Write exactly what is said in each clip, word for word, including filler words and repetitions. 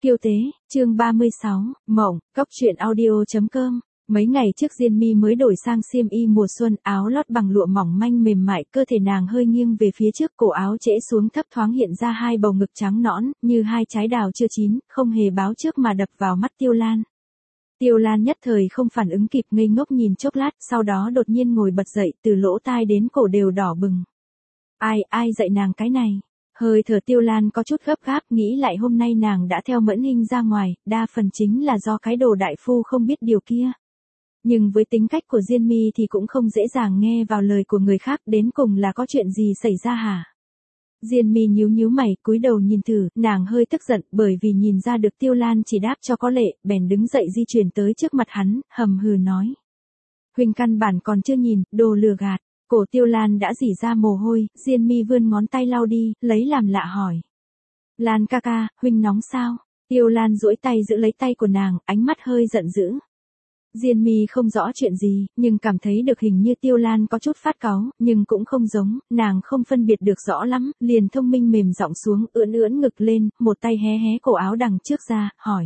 Kiêu tế, chương ba mươi sáu, mộng, cóc truyện audio chấm com. Mấy ngày trước Diên Mi mới đổi sang xiêm y mùa xuân, áo lót bằng lụa mỏng manh mềm mại, cơ thể nàng hơi nghiêng về phía trước, cổ áo trễ xuống thấp thoáng hiện ra hai bầu ngực trắng nõn, như hai trái đào chưa chín, không hề báo trước mà đập vào mắt Tiêu Lan. Tiêu Lan nhất thời không phản ứng kịp, ngây ngốc nhìn chốc lát, sau đó đột nhiên ngồi bật dậy, từ lỗ tai đến cổ đều đỏ bừng. Ai, ai dạy nàng cái này? Hơi thở Tiêu Lan có chút gấp gáp, nghĩ lại hôm nay nàng đã theo Mẫn Hinh ra ngoài, đa phần chính là do cái đồ đại phu không biết điều kia. Nhưng với tính cách của Diên Mi thì cũng không dễ dàng nghe vào lời của người khác, đến cùng là có chuyện gì xảy ra hả? Diên Mi nhíu nhíu mày, cúi đầu nhìn thử, nàng hơi tức giận, bởi vì nhìn ra được Tiêu Lan chỉ đáp cho có lệ, bèn đứng dậy di chuyển tới trước mặt hắn, hầm hừ nói. Huynh căn bản còn chưa nhìn, đồ lừa gạt. Cổ Tiêu Lan đã rỉ ra mồ hôi, Diên Mi vươn ngón tay lau đi, lấy làm lạ hỏi. Lan ca ca, huynh nóng sao? Tiêu Lan duỗi tay giữ lấy tay của nàng, ánh mắt hơi giận dữ. Diên Mi không rõ chuyện gì, nhưng cảm thấy được hình như Tiêu Lan có chút phát cáu, nhưng cũng không giống, nàng không phân biệt được rõ lắm, liền thông minh mềm giọng xuống, ưỡn ưỡn ngực lên, một tay hé hé cổ áo đằng trước ra, hỏi.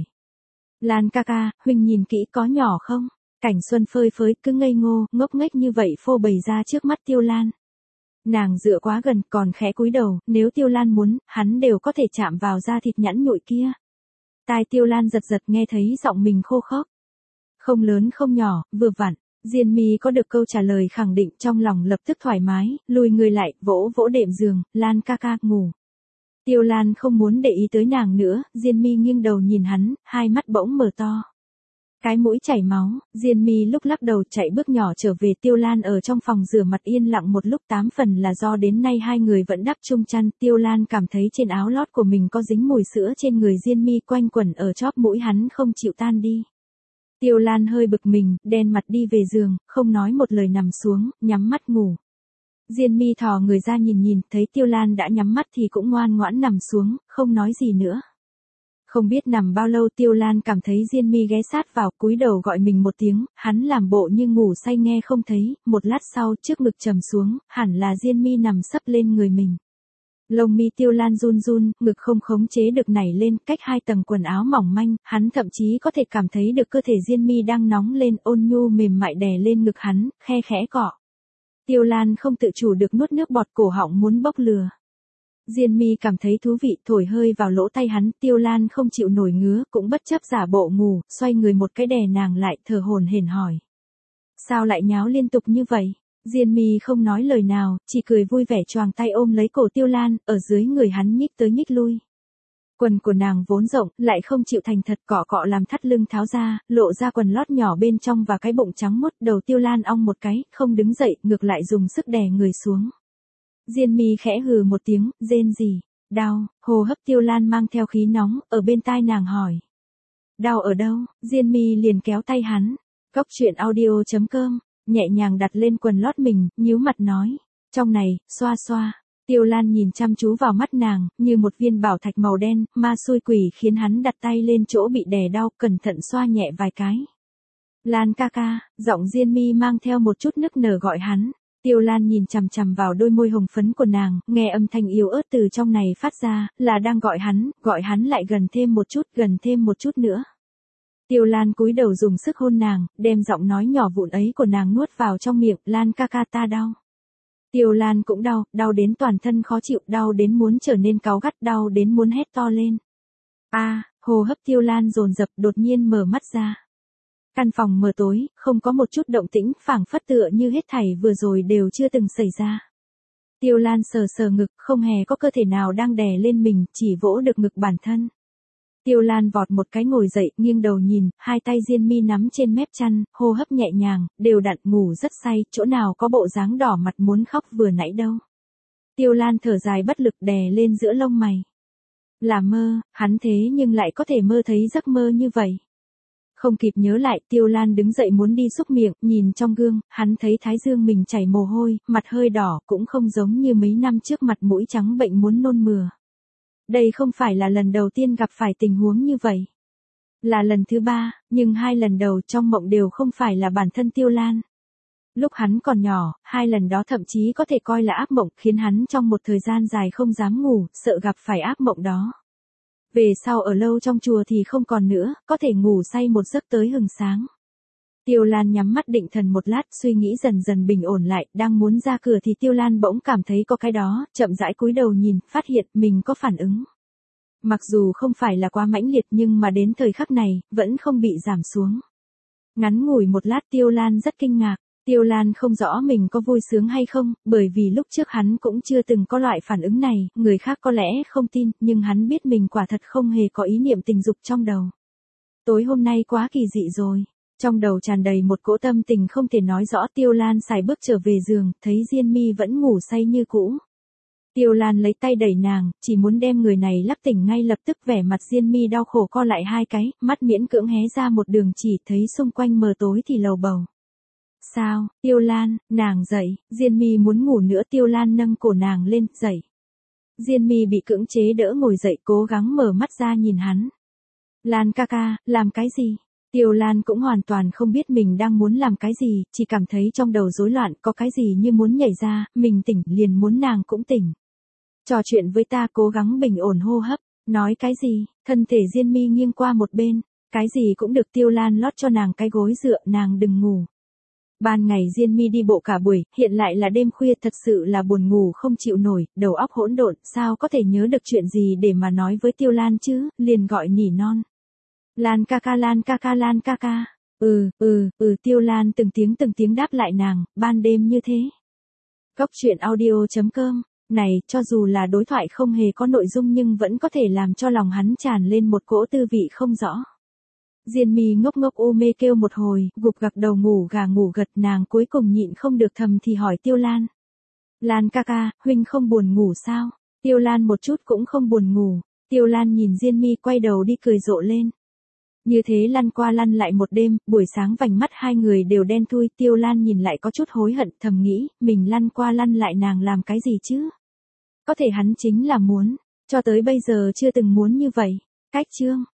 Lan ca ca, huynh nhìn kỹ có nhỏ không? Cảnh Xuân phơi phới, cứ ngây ngô, ngốc nghếch như vậy phô bày ra trước mắt Tiêu Lan. Nàng dựa quá gần, còn khẽ cúi đầu, nếu Tiêu Lan muốn, hắn đều có thể chạm vào da thịt nhẵn nhụi kia. Tai Tiêu Lan giật giật nghe thấy giọng mình khô khốc. Không lớn không nhỏ, vừa vặn. Diên Mi có được câu trả lời khẳng định, trong lòng lập tức thoải mái, lùi người lại, vỗ vỗ đệm giường, Lan ca ca, ngủ. Tiêu Lan không muốn để ý tới nàng nữa, Diên Mi nghiêng đầu nhìn hắn, hai mắt bỗng mở to. Cái mũi chảy máu, Diên Mi lúc lắc đầu chạy bước nhỏ trở về. Tiêu Lan ở trong phòng rửa mặt yên lặng một lúc, tám phần là do đến nay hai người vẫn đắp chung chăn. Tiêu Lan cảm thấy trên áo lót của mình có dính mùi sữa trên người Diên Mi quanh quẩn ở chóp mũi hắn không chịu tan đi. Tiêu Lan hơi bực mình, đen mặt đi về giường, không nói một lời nằm xuống, nhắm mắt ngủ. Diên Mi thò người ra nhìn nhìn, thấy Tiêu Lan đã nhắm mắt thì cũng ngoan ngoãn nằm xuống, không nói gì nữa. Không biết nằm bao lâu Tiêu Lan cảm thấy Diên Mi ghé sát vào, cúi đầu gọi mình một tiếng, hắn làm bộ như ngủ say nghe không thấy, một lát sau trước ngực trầm xuống, hẳn là Diên Mi nằm sấp lên người mình. Lông mi Tiêu Lan run run, ngực không khống chế được nảy lên, cách hai tầng quần áo mỏng manh, hắn thậm chí có thể cảm thấy được cơ thể Diên Mi đang nóng lên, ôn nhu mềm mại đè lên ngực hắn, khe khẽ cọ. Tiêu Lan không tự chủ được nuốt nước bọt, cổ họng muốn bốc lừa. Diên Mi cảm thấy thú vị, thổi hơi vào lỗ tay hắn. Tiêu Lan không chịu nổi ngứa, cũng bất chấp giả bộ ngủ, xoay người một cái đè nàng lại, thở hổn hển hỏi. Sao lại nháo liên tục như vậy? Diên Mi không nói lời nào, chỉ cười vui vẻ choàng tay ôm lấy cổ Tiêu Lan, ở dưới người hắn nhích tới nhích lui. Quần của nàng vốn rộng, lại không chịu thành thật, cọ cọ làm thắt lưng tháo ra, lộ ra quần lót nhỏ bên trong và cái bụng trắng muốt. Đầu Tiêu Lan ong một cái, không đứng dậy, ngược lại dùng sức đè người xuống. Diên Mi khẽ hừ một tiếng, rên gì? Đau. Hô hấp Tiêu Lan mang theo khí nóng, ở bên tai nàng hỏi. Đau ở đâu? Diên Mi liền kéo tay hắn. Cóc truyện audio chấm com, nhẹ nhàng đặt lên quần lót mình, nhíu mặt nói. Trong này, xoa xoa. Tiêu Lan nhìn chăm chú vào mắt nàng, như một viên bảo thạch màu đen, ma xui quỷ khiến hắn đặt tay lên chỗ bị đè đau, cẩn thận xoa nhẹ vài cái. Lan ca ca, giọng Diên Mi mang theo một chút nức nở gọi hắn. Tiêu Lan nhìn chằm chằm vào đôi môi hồng phấn của nàng, nghe âm thanh yếu ớt từ trong này phát ra, là đang gọi hắn, gọi hắn lại gần thêm một chút, gần thêm một chút nữa. Tiêu Lan cúi đầu dùng sức hôn nàng, đem giọng nói nhỏ vụn ấy của nàng nuốt vào trong miệng, Lan ca ca ta đau. Tiêu Lan cũng đau, đau đến toàn thân khó chịu, đau đến muốn trở nên cáu gắt, đau đến muốn hét to lên. A, à, hô hấp Tiêu Lan dồn dập, đột nhiên mở mắt ra. Căn phòng mờ tối, không có một chút động tĩnh, phảng phất tựa như hết thảy vừa rồi đều chưa từng xảy ra. Tiêu Lan sờ sờ ngực, không hề có cơ thể nào đang đè lên mình, chỉ vỗ được ngực bản thân. Tiêu Lan vọt một cái ngồi dậy, nghiêng đầu nhìn, hai tay Diên Mi nắm trên mép chăn, hô hấp nhẹ nhàng, đều đặn, ngủ rất say, chỗ nào có bộ dáng đỏ mặt muốn khóc vừa nãy đâu. Tiêu Lan thở dài bất lực đè lên giữa lông mày. Là mơ, hắn thế nhưng lại có thể mơ thấy giấc mơ như vậy. Không kịp nhớ lại, Tiêu Lan đứng dậy muốn đi xúc miệng, nhìn trong gương, hắn thấy thái dương mình chảy mồ hôi, mặt hơi đỏ, cũng không giống như mấy năm trước mặt mũi trắng bệnh muốn nôn mửa. Đây không phải là lần đầu tiên gặp phải tình huống như vậy. Là lần thứ ba, nhưng hai lần đầu trong mộng đều không phải là bản thân Tiêu Lan. Lúc hắn còn nhỏ, hai lần đó thậm chí có thể coi là ác mộng, khiến hắn trong một thời gian dài không dám ngủ, sợ gặp phải ác mộng đó. Về sau ở lâu trong chùa thì không còn nữa, có thể ngủ say một giấc tới hừng sáng. Tiêu Lan nhắm mắt định thần một lát, suy nghĩ dần dần bình ổn lại, đang muốn ra cửa thì Tiêu Lan bỗng cảm thấy có cái đó, chậm rãi cúi đầu nhìn, phát hiện mình có phản ứng. Mặc dù không phải là quá mãnh liệt nhưng mà đến thời khắc này, vẫn không bị giảm xuống. Ngắn ngủi một lát Tiêu Lan rất kinh ngạc. Tiêu Lan không rõ mình có vui sướng hay không, bởi vì lúc trước hắn cũng chưa từng có loại phản ứng này, người khác có lẽ không tin, nhưng hắn biết mình quả thật không hề có ý niệm tình dục trong đầu. Tối hôm nay quá kỳ dị rồi. Trong đầu tràn đầy một cỗ tâm tình không thể nói rõ. Tiêu Lan sải bước trở về giường, thấy Diên My vẫn ngủ say như cũ. Tiêu Lan lấy tay đẩy nàng, chỉ muốn đem người này lắc tỉnh ngay lập tức. Vẻ mặt Diên My đau khổ co lại hai cái, mắt miễn cưỡng hé ra một đường chỉ, thấy xung quanh mờ tối thì lầu bầu. Sao, Tiêu Lan, nàng dậy, Diên My muốn ngủ nữa. Tiêu Lan nâng cổ nàng lên, dậy. Diên My bị cưỡng chế đỡ ngồi dậy, cố gắng mở mắt ra nhìn hắn. Lan ca ca, làm cái gì? Tiêu Lan cũng hoàn toàn không biết mình đang muốn làm cái gì, chỉ cảm thấy trong đầu rối loạn, có cái gì như muốn nhảy ra, mình tỉnh, liền muốn nàng cũng tỉnh. Trò chuyện với ta, cố gắng bình ổn hô hấp, nói cái gì, thân thể Diên My nghiêng qua một bên, cái gì cũng được. Tiêu Lan lót cho nàng cái gối dựa, nàng đừng ngủ. Ban ngày Diên My đi bộ cả buổi, hiện lại là đêm khuya, thật sự là buồn ngủ không chịu nổi, đầu óc hỗn độn, sao có thể nhớ được chuyện gì để mà nói với Tiêu Lan chứ, liền gọi nỉ non. Lan ca ca, Lan ca ca, Lan ca ca. Ừ, ừ, ừ. Tiêu Lan từng tiếng từng tiếng đáp lại nàng, ban đêm như thế. Góc truyện audio chấm com. Này, cho dù là đối thoại không hề có nội dung nhưng vẫn có thể làm cho lòng hắn tràn lên một cỗ tư vị không rõ. Diên My ngốc ngốc u mê kêu một hồi, gục gặc đầu ngủ gà ngủ gật, nàng cuối cùng nhịn không được thầm thì hỏi Tiêu Lan. Lan ca ca, huynh không buồn ngủ sao? Tiêu Lan một chút cũng không buồn ngủ. Tiêu Lan nhìn Diên My quay đầu đi cười rộ lên. Như thế lăn qua lăn lại một đêm, buổi sáng vành mắt hai người đều đen thui. Tiêu Lan nhìn lại có chút hối hận, thầm nghĩ, mình lăn qua lăn lại nàng làm cái gì chứ? Có thể hắn chính là muốn, cho tới bây giờ chưa từng muốn như vậy. Cách chương.